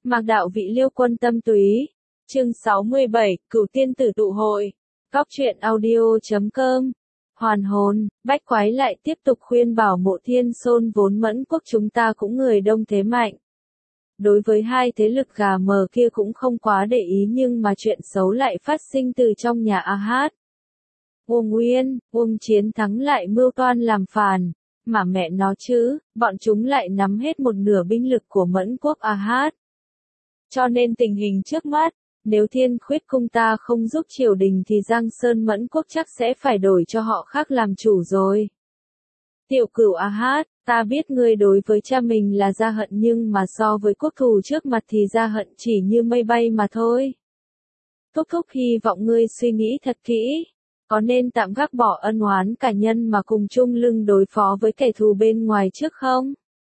Mạc đạo vị Liêu quân tâm túy. Chương 67, Cửu tiên tử tụ hội. Góc truyện audio.com. Hoàn hồn, Bách Quái lại tiếp tục khuyên bảo Mộ Thiên Sôn vốn Mẫn quốc chúng ta cũng người đông thế mạnh. Đối với hai thế lực gà mờ kia cũng không quá để ý, nhưng mà chuyện xấu lại phát sinh từ trong nhà A Hát. Uông Nguyên, Uông Chiến Thắng lại mưu toan làm phản, mà mẹ nó chứ, bọn chúng lại nắm hết một nửa binh lực của Mẫn quốc A Hát. Cho nên tình hình trước mắt, nếu Thiên Khuyết cung ta không giúp triều đình thì Giang Sơn Mẫn quốc chắc sẽ phải đổi cho họ khác làm chủ rồi. Tiểu Cửu A Hát, ta biết ngươi đối với cha mình là ra hận, nhưng mà so với quốc thù trước mặt thì ra hận chỉ như mây bay mà thôi. Thúc thúc hy vọng ngươi suy nghĩ thật kỹ, có nên tạm gác bỏ ân oán cả nhân mà cùng chung lưng đối phó với kẻ thù bên ngoài trước không?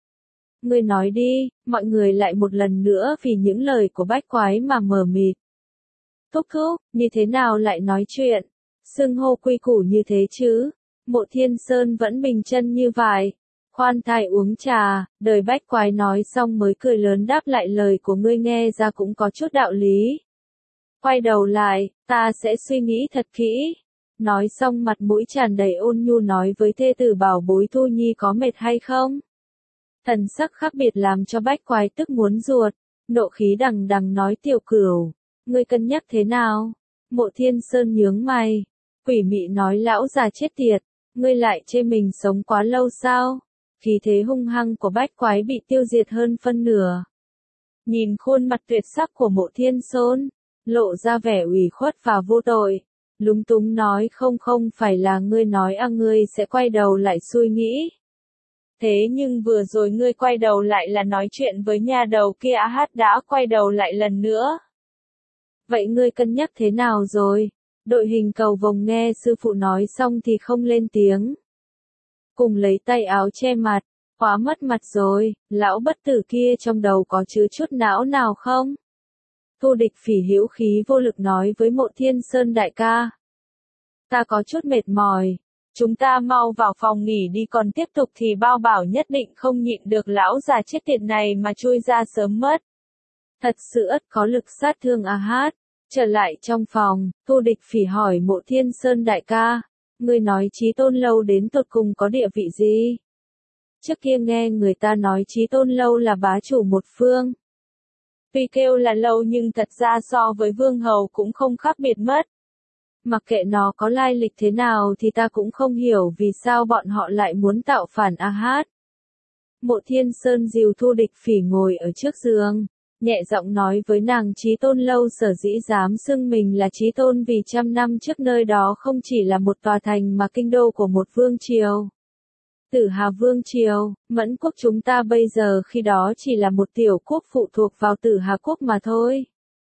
Ngươi nói đi, mọi người lại một lần nữa vì những lời của Bách Quái mà mờ mịt. Thúc thúc, như thế nào lại nói chuyện, xưng hô quy củ như thế chứ? Mộ Thiên Sơn vẫn bình chân như vậy. Khoan thai uống trà, đời Bách Quái nói xong mới cười lớn đáp lại, lời của ngươi nghe ra cũng có chút đạo lý. Quay đầu lại, ta sẽ suy nghĩ thật kỹ. Nói xong mặt mũi tràn đầy ôn nhu nói với thê tử bảo bối Thu Nhi có mệt hay không? Thần sắc khác biệt làm cho Bách Quái tức muốn ruột, nộ khí đằng đằng nói Tiểu Cửu, ngươi cân nhắc thế nào? Mộ Thiên Sơn nhướng mày, quỷ mị nói lão già chết tiệt, ngươi lại chê mình sống quá lâu sao? Khí thế hung hăng của Bách Quái bị tiêu diệt hơn phân nửa. Nhìn khuôn mặt tuyệt sắc của Mộ Thiên Sơn, lộ ra vẻ ủy khuất và vô tội, lúng túng nói không phải là ngươi nói ngươi sẽ quay đầu lại suy nghĩ. Thế nhưng vừa rồi ngươi quay đầu lại là nói chuyện với nhà đầu kia, A Hát đã quay đầu lại lần nữa. Vậy ngươi cân nhắc thế nào rồi? Đội hình cầu vồng nghe sư phụ nói xong thì không lên tiếng. Cùng lấy tay áo che mặt, quá mất mặt rồi, lão bất tử kia trong đầu có chứa chút não nào không? Thu Địch Phỉ hữu khí vô lực nói với Mộ Thiên Sơn đại ca. Ta có chút mệt mỏi. Chúng ta mau vào phòng nghỉ đi, còn tiếp tục thì bao bảo nhất định không nhịn được lão già chết tiệt này mà chui ra sớm mất. Thật sự ất có lực sát thương A Hát. Trở lại trong phòng, Thu Địch Phỉ hỏi Mộ Thiên Sơn đại ca, ngươi nói Chí Tôn Lâu đến tột cùng có địa vị gì? Trước kia nghe người ta nói Chí Tôn Lâu là bá chủ một phương. Tuy kêu là lâu nhưng thật ra so với vương hầu cũng không khác biệt mất. Mặc kệ nó có lai lịch thế nào thì ta cũng không hiểu vì sao bọn họ lại muốn tạo phản A Hát. Mộ Thiên Sơn dìu Thu Địch Phỉ ngồi ở trước giường, nhẹ giọng nói với nàng Chí Tôn Lâu sở dĩ dám xưng mình là Chí Tôn vì trăm năm trước nơi đó không chỉ là một tòa thành mà kinh đô của một vương triều. Tử Hà Vương Triều, Mẫn quốc chúng ta bây giờ khi đó chỉ là một tiểu quốc phụ thuộc vào Tử Hà Quốc mà thôi.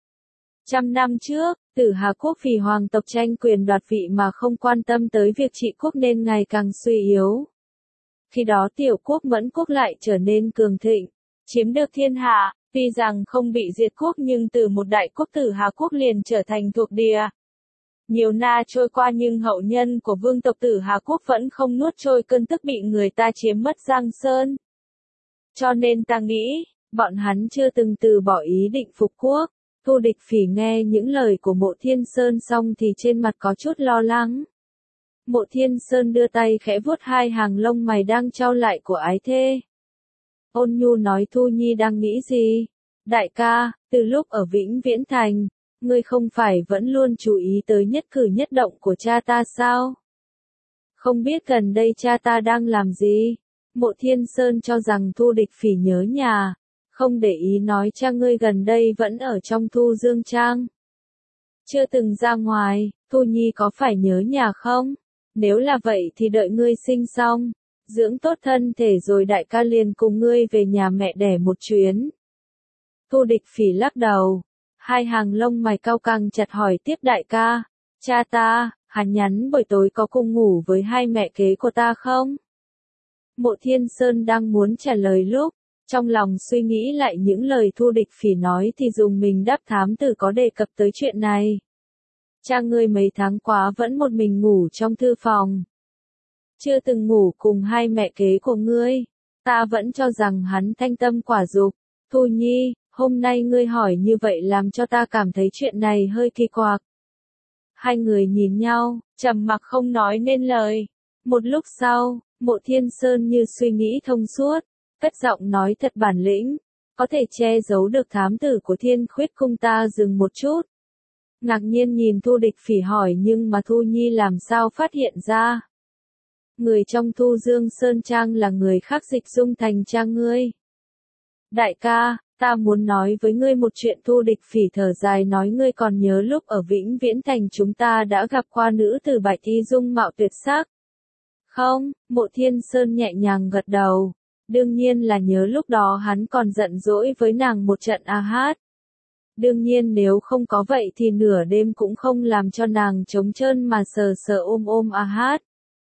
Trăm năm trước, Tử Hà Quốc vì hoàng tộc tranh quyền đoạt vị mà không quan tâm tới việc trị quốc nên ngày càng suy yếu. Khi đó tiểu quốc Mẫn quốc lại trở nên cường thịnh, chiếm được thiên hạ, tuy rằng không bị diệt quốc nhưng từ một đại quốc Tử Hà Quốc liền trở thành thuộc địa. Nhiều na trôi qua nhưng hậu nhân của vương tộc Tử Hà Quốc vẫn không nuốt trôi cơn tức bị người ta chiếm mất Giang Sơn. Cho nên ta nghĩ, bọn hắn chưa từng từ bỏ ý định phục quốc. Thu Địch Phỉ nghe những lời của Mộ Thiên Sơn xong thì trên mặt có chút lo lắng. Mộ Thiên Sơn đưa tay khẽ vuốt hai hàng lông mày đang chau lại của ái thê. Ôn nhu nói Thu Nhi đang nghĩ gì? Đại ca, từ lúc ở Vĩnh Viễn Thành, ngươi không phải vẫn luôn chú ý tới nhất cử nhất động của cha ta sao? Không biết gần đây cha ta đang làm gì? Mộ Thiên Sơn cho rằng Thu Địch Phỉ nhớ nhà, không để ý nói cha ngươi gần đây vẫn ở trong Thu Dương Trang. Chưa từng ra ngoài, Thu Nhi có phải nhớ nhà không? Nếu là vậy thì đợi ngươi sinh xong, dưỡng tốt thân thể rồi đại ca liền cùng ngươi về nhà mẹ đẻ một chuyến. Thu Địch Phỉ lắc đầu, hai hàng lông mày cau căng chặt hỏi tiếp đại ca, cha ta, hắn nhắn buổi tối có cùng ngủ với hai mẹ kế của ta không? Mộ Thiên Sơn đang muốn trả lời lúc, trong lòng suy nghĩ lại những lời Thu Địch Phỉ nói thì dùng mình đáp thám tử có đề cập tới chuyện này. Cha ngươi mấy tháng quá vẫn một mình ngủ trong thư phòng. Chưa từng ngủ cùng hai mẹ kế của ngươi. Ta vẫn cho rằng hắn thanh tâm quả dục. Thu Nhi, Hôm nay ngươi hỏi như vậy làm cho ta cảm thấy chuyện này hơi kỳ quặc. Hai người nhìn nhau, trầm mặc không nói nên lời. Một lúc sau, Mộ Thiên Sơn như suy nghĩ thông suốt, cất giọng nói thật bản lĩnh, có thể che giấu được thám tử của Thiên Khuyết Cung. Ta dừng một chút. Ngạc nhiên nhìn Thu Địch Phỉ hỏi nhưng mà Thu Nhi làm sao phát hiện ra. Người trong Thu Dương Sơn Trang là người khác dịch dung thành cha ngươi. Đại ca, ta muốn nói với ngươi một chuyện. Thu Địch Phỉ thở dài nói ngươi còn nhớ lúc ở Vĩnh Viễn Thành chúng ta đã gặp qua nữ tử Bạch Y dung mạo tuyệt sắc. Không, Mộ Thiên Sơn nhẹ nhàng gật đầu. Đương nhiên là nhớ lúc đó hắn còn giận dỗi với nàng một trận a hát. Đương nhiên nếu không có vậy thì nửa đêm cũng không làm cho nàng trống trơn mà sờ sờ ôm ôm a hát.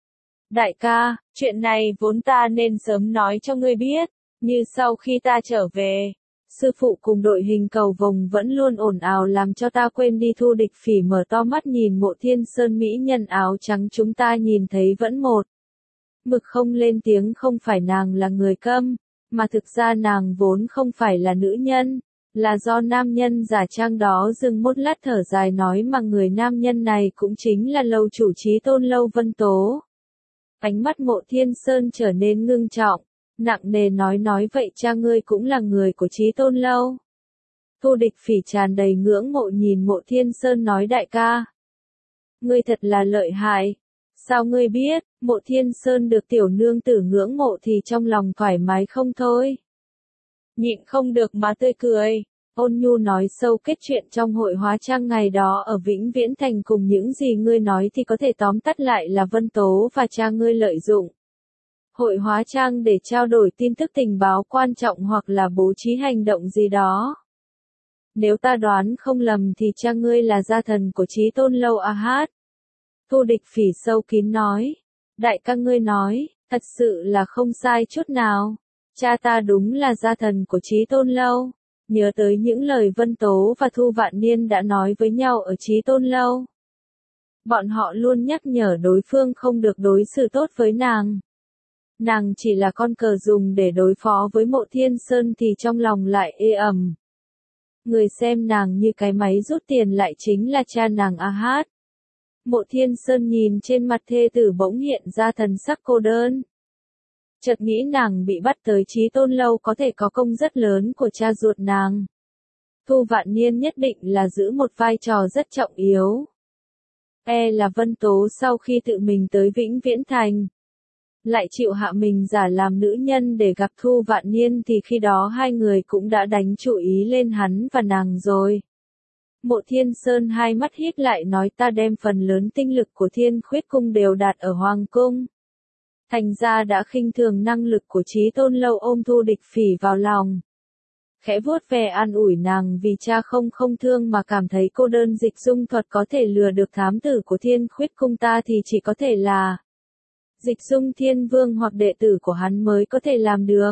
Đại ca, chuyện này vốn ta nên sớm nói cho ngươi biết, như sau khi ta trở về, sư phụ cùng đội hình cầu vồng vẫn luôn ồn ào làm cho ta quên đi. Thu Địch Phỉ mở to mắt nhìn Mộ Thiên Sơn mỹ nhân áo trắng chúng ta nhìn thấy vẫn một mực không lên tiếng. Không phải nàng là người câm, mà thực ra nàng vốn không phải là nữ nhân, là do nam nhân giả trang đó. Dừng một lát thở dài nói mà người nam nhân này cũng chính là lâu chủ Chí Tôn Lâu Vân Tố. Ánh mắt Mộ Thiên Sơn trở nên ngưng trọng, nặng nề nói vậy cha ngươi cũng là người của Chí Tôn Lâu. Thu Địch Phỉ tràn đầy ngưỡng mộ nhìn Mộ Thiên Sơn nói đại ca, ngươi thật là lợi hại. Sao ngươi biết? Mộ Thiên Sơn được tiểu nương tử ngưỡng mộ thì trong lòng thoải mái không thôi. Nhịn không được mà tươi cười. Ôn nhu nói sâu kết chuyện trong hội hóa trang ngày đó ở Vĩnh Viễn Thành cùng những gì ngươi nói thì có thể tóm tắt lại là Vân Tố và cha ngươi lợi dụng hội hóa trang để trao đổi tin tức tình báo quan trọng hoặc là bố trí hành động gì đó. Nếu ta đoán không lầm thì cha ngươi là gia thần của Chí Tôn Lâu a hát. Thu Địch Phỉ sâu kín nói. Đại ca ngươi nói, thật sự là không sai chút nào. Cha ta đúng là gia thần của Chí Tôn Lâu. Nhớ tới những lời Vân Tố và Thu Vạn Niên đã nói với nhau ở Chí Tôn Lâu. Bọn họ luôn nhắc nhở đối phương không được đối xử tốt với nàng. Nàng chỉ là con cờ dùng để đối phó với Mộ Thiên Sơn thì trong lòng lại ê ẩm. Người xem nàng như cái máy rút tiền lại chính là cha nàng a hát. Mộ Thiên Sơn nhìn trên mặt thê tử bỗng hiện ra thần sắc cô đơn. Chợt nghĩ nàng bị bắt tới Chí Tôn Lâu có thể có công rất lớn của cha ruột nàng. Thu Vạn Niên nhất định là giữ một vai trò rất trọng yếu. Là Vân Tố sau khi tự mình tới Vĩnh Viễn Thành, lại chịu hạ mình giả làm nữ nhân để gặp Thu Vạn Niên thì khi đó hai người cũng đã đánh chủ ý lên hắn và nàng rồi. Mộ Thiên Sơn hai mắt híp lại nói ta đem phần lớn tinh lực của Thiên Khuyết Cung đều đặt ở Hoàng Cung. Thành ra đã khinh thường năng lực của Chí Tôn Lâu. Ôm Thu Địch Phỉ vào lòng. Khẽ vuốt ve an ủi nàng vì cha không thương mà cảm thấy cô đơn. Dịch dung thuật có thể lừa được thám tử của Thiên Khuyết Cung ta thì chỉ có thể là Dịch Dung Thiên Vương hoặc đệ tử của hắn mới có thể làm được.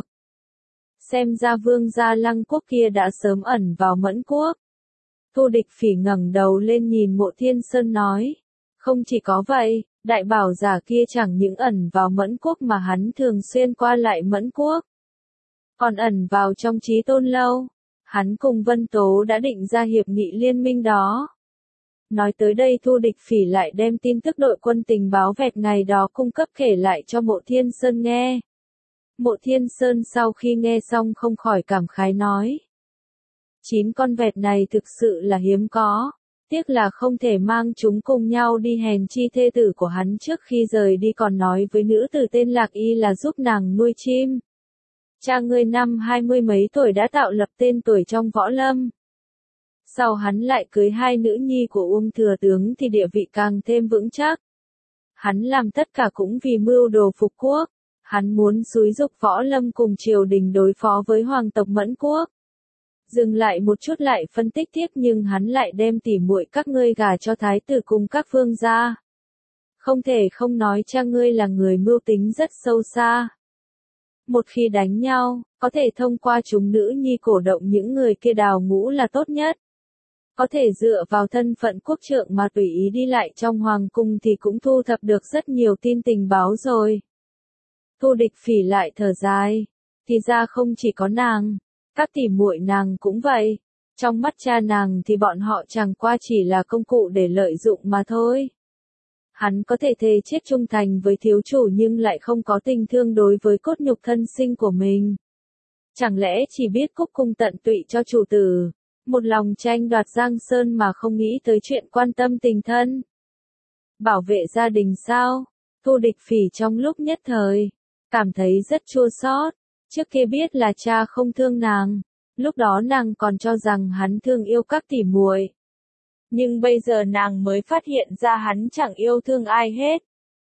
Xem ra vương gia Lăng Quốc kia đã sớm ẩn vào Mẫn Quốc. Thu Địch Phỉ ngẩng đầu lên nhìn Mộ Thiên Sơn nói. Không chỉ có vậy, đại bảo giả kia chẳng những ẩn vào Mẫn Quốc mà hắn thường xuyên qua lại Mẫn Quốc. Còn ẩn vào trong Chí Tôn Lâu. Hắn cùng Vân Tố đã định ra hiệp nghị liên minh đó. Nói tới đây Thu Địch Phỉ lại đem tin tức đội quân tình báo vẹt ngày đó cung cấp kể lại cho Mộ Thiên Sơn nghe. Mộ Thiên Sơn sau khi nghe xong không khỏi cảm khái nói. 9 con vẹt này thực sự là hiếm có. Tiếc là không thể mang chúng cùng nhau đi. Hèn chi thê tử của hắn trước khi rời đi còn nói với nữ tử tên Lạc Y là giúp nàng nuôi chim. Cha ngươi năm 20 mấy tuổi đã tạo lập tên tuổi trong võ lâm. Sau hắn lại cưới hai nữ nhi của Uông Thừa Tướng thì địa vị càng thêm vững chắc. Hắn làm tất cả cũng vì mưu đồ phục quốc. Hắn muốn xúi giục võ lâm cùng triều đình đối phó với hoàng tộc Mẫn Quốc. Dừng lại một chút lại phân tích tiếp nhưng hắn lại đem tỉ muội các ngươi gả cho thái tử cùng các vương gia. Không thể không nói cha ngươi là người mưu tính rất sâu xa. Một khi đánh nhau, có thể thông qua chúng nữ nhi cổ động những người kia đào ngũ là tốt nhất. Có thể dựa vào thân phận quốc trượng mà tùy ý đi lại trong hoàng cung thì cũng thu thập được rất nhiều tin tình báo rồi. Thu Địch Phỉ lại thở dài. Thì ra không chỉ có nàng. Các tỷ muội nàng cũng vậy. Trong mắt cha nàng thì bọn họ chẳng qua chỉ là công cụ để lợi dụng mà thôi. Hắn có thể thề chết trung thành với thiếu chủ nhưng lại không có tình thương đối với cốt nhục thân sinh của mình. Chẳng lẽ chỉ biết cúc cung tận tụy cho chủ tử, một lòng tranh đoạt Giang Sơn mà không nghĩ tới chuyện quan tâm tình thân? Bảo vệ gia đình sao? Thu Địch Phỉ trong lúc nhất thời, cảm thấy rất chua xót. Trước kia biết là cha không thương nàng, lúc đó nàng còn cho rằng hắn thương yêu các tỷ muội. Nhưng bây giờ nàng mới phát hiện ra hắn chẳng yêu thương ai hết.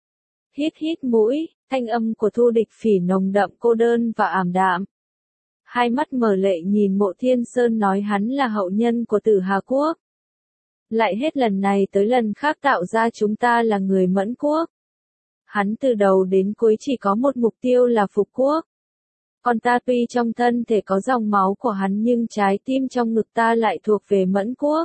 Hít hít mũi, thanh âm của Thu Địch Phỉ nồng đậm cô đơn và ảm đạm. Hai mắt mở lệ nhìn Mộ Thiên Sơn nói hắn là hậu nhân của Tử Hà Quốc. Lại hết lần này tới lần khác tạo ra chúng ta là người Mẫn Quốc. Hắn từ đầu đến cuối chỉ có một mục tiêu là phục quốc. Còn ta tuy trong thân thể có dòng máu của hắn nhưng trái tim trong ngực ta lại thuộc về Mẫn Quốc.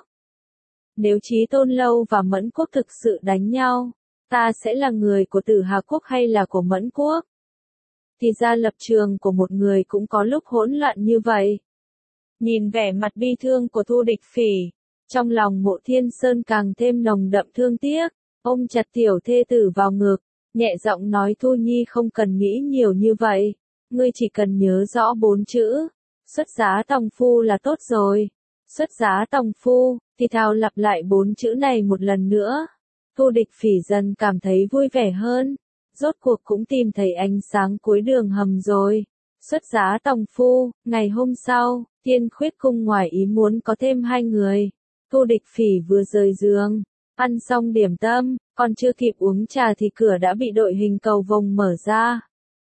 Nếu Chí Tôn Lâu và Mẫn Quốc thực sự đánh nhau, ta sẽ là người của Tử Hà Quốc hay là của Mẫn Quốc? Thì ra lập trường của một người cũng có lúc hỗn loạn như vậy. Nhìn vẻ mặt bi thương của Thu Địch Phỉ, trong lòng Mộ Thiên Sơn càng thêm nồng đậm thương tiếc, ôm chặt tiểu thê tử vào ngực, nhẹ giọng nói Thu Nhi không cần nghĩ nhiều như vậy, ngươi chỉ cần nhớ rõ 4 chữ, xuất giá tòng phu là tốt rồi. Xuất giá tòng phu, thì thào lặp lại 4 chữ này một lần nữa. Thu Địch Phỉ dần cảm thấy vui vẻ hơn, rốt cuộc cũng tìm thấy ánh sáng cuối đường hầm rồi. Xuất giá tòng phu, ngày hôm sau, Thiên Khuyết cung ngoài ý muốn có thêm 2 người. Thu Địch Phỉ vừa rời giường, ăn xong điểm tâm, còn chưa kịp uống trà thì cửa đã bị đội hình cầu vồng mở ra.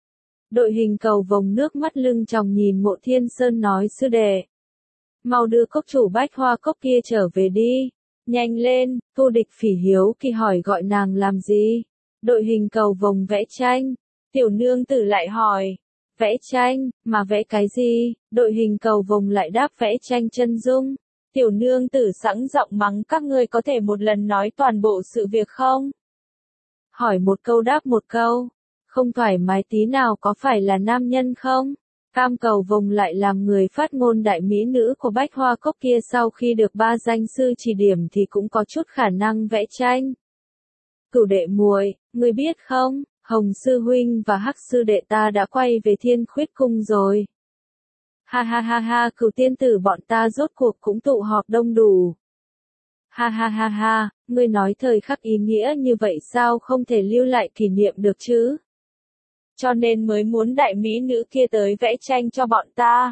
Đội hình cầu vồng nước mắt lưng tròng nhìn Mộ Thiên Sơn nói sư đệ. Mau đưa cốc chủ Bách Hoa Cốc kia trở về đi. Nhanh lên, Thu Địch Phỉ hiếu kỳ hỏi gọi nàng làm gì? Đội hình cầu vồng vẽ tranh. Tiểu nương tử lại hỏi. Vẽ tranh, mà vẽ cái gì? Đội hình cầu vồng lại đáp vẽ tranh chân dung. Tiểu nương tử sẵn giọng mắng các ngươi có thể một lần nói toàn bộ sự việc không? Hỏi một câu đáp một câu. Không thoải mái tí nào có phải là nam nhân không? Cam cầu vồng lại làm người phát ngôn đại mỹ nữ của Bách Hoa Cốc kia sau khi được 3 danh sư chỉ điểm thì cũng có chút khả năng vẽ tranh. Cửu đệ muội, ngươi biết không, Hồng sư huynh và Hắc sư đệ ta đã quay về Thiên Khuyết cung rồi. Ha ha ha ha, Cửu tiên tử bọn ta rốt cuộc cũng tụ họp đông đủ. Ha ha ha ha, ngươi nói thời khắc ý nghĩa như vậy sao không thể lưu lại kỷ niệm được chứ? Cho nên mới muốn đại mỹ nữ kia tới vẽ tranh cho bọn ta.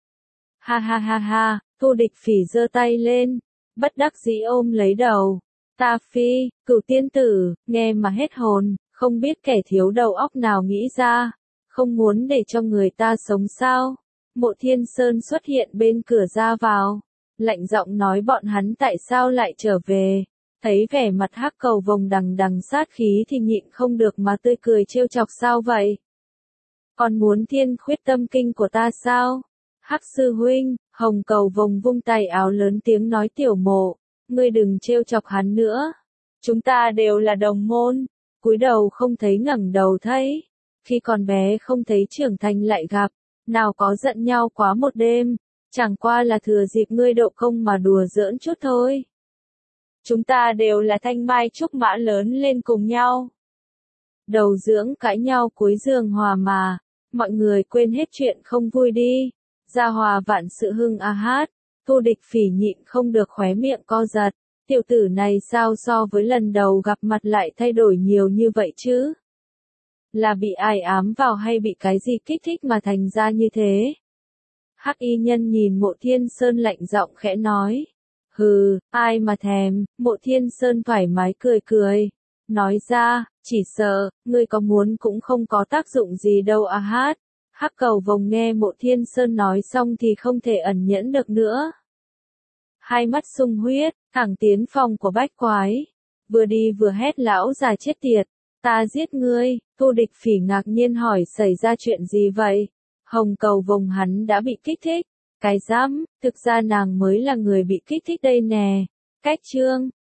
Ha ha ha ha, Thu Địch Phỉ giơ tay lên, bất đắc dĩ ôm lấy đầu. Ta phi, Cửu tiên tử, nghe mà hết hồn, không biết kẻ thiếu đầu óc nào nghĩ ra, không muốn để cho người ta sống sao. Mộ Thiên Sơn xuất hiện bên cửa ra vào, lạnh giọng nói bọn hắn tại sao lại trở về. Thấy vẻ mặt Hắc cầu vồng đằng đằng sát khí thì nhịn không được mà tươi cười trêu chọc sao vậy? Còn muốn Thiên Khuyết tâm kinh của ta sao? Hắc sư huynh, Hồng cầu vồng vung tay áo lớn tiếng nói Tiểu Mộ, ngươi đừng trêu chọc hắn nữa. Chúng ta đều là đồng môn, cúi đầu không thấy ngẩng đầu thấy. Khi còn bé không thấy trưởng thành lại gặp, nào có giận nhau quá một đêm, chẳng qua là thừa dịp ngươi độ công mà đùa giỡn chút thôi. Chúng ta đều là thanh mai trúc mã lớn lên cùng nhau. Đầu dưỡng cãi nhau cuối giường hòa mà, mọi người quên hết chuyện không vui đi. Gia hòa vạn sự hưng a hát, Thu Địch Phỉ nhịn không được khóe miệng co giật. Tiểu tử này sao so với lần đầu gặp mặt lại thay đổi nhiều như vậy chứ? Là bị ai ám vào hay bị cái gì kích thích mà thành ra như thế? Hắc y nhân nhìn Mộ Thiên Sơn lạnh giọng khẽ nói. Hừ, ai mà thèm, Mộ Thiên Sơn thoải mái cười cười. Nói ra, chỉ sợ, ngươi có muốn cũng không có tác dụng gì đâu a hát. Hắc cầu vồng nghe Mộ Thiên Sơn nói xong thì không thể ẩn nhẫn được nữa. Hai mắt sung huyết, thẳng tiến phòng của Bách Quái. Vừa đi vừa hét lão già chết tiệt. Ta giết ngươi, Thu Địch Phỉ ngạc nhiên hỏi xảy ra chuyện gì vậy? Hồng cầu vồng hắn đã bị kích thích. Cái dám, thực ra nàng mới là người bị kích thích đây nè. Cách chương,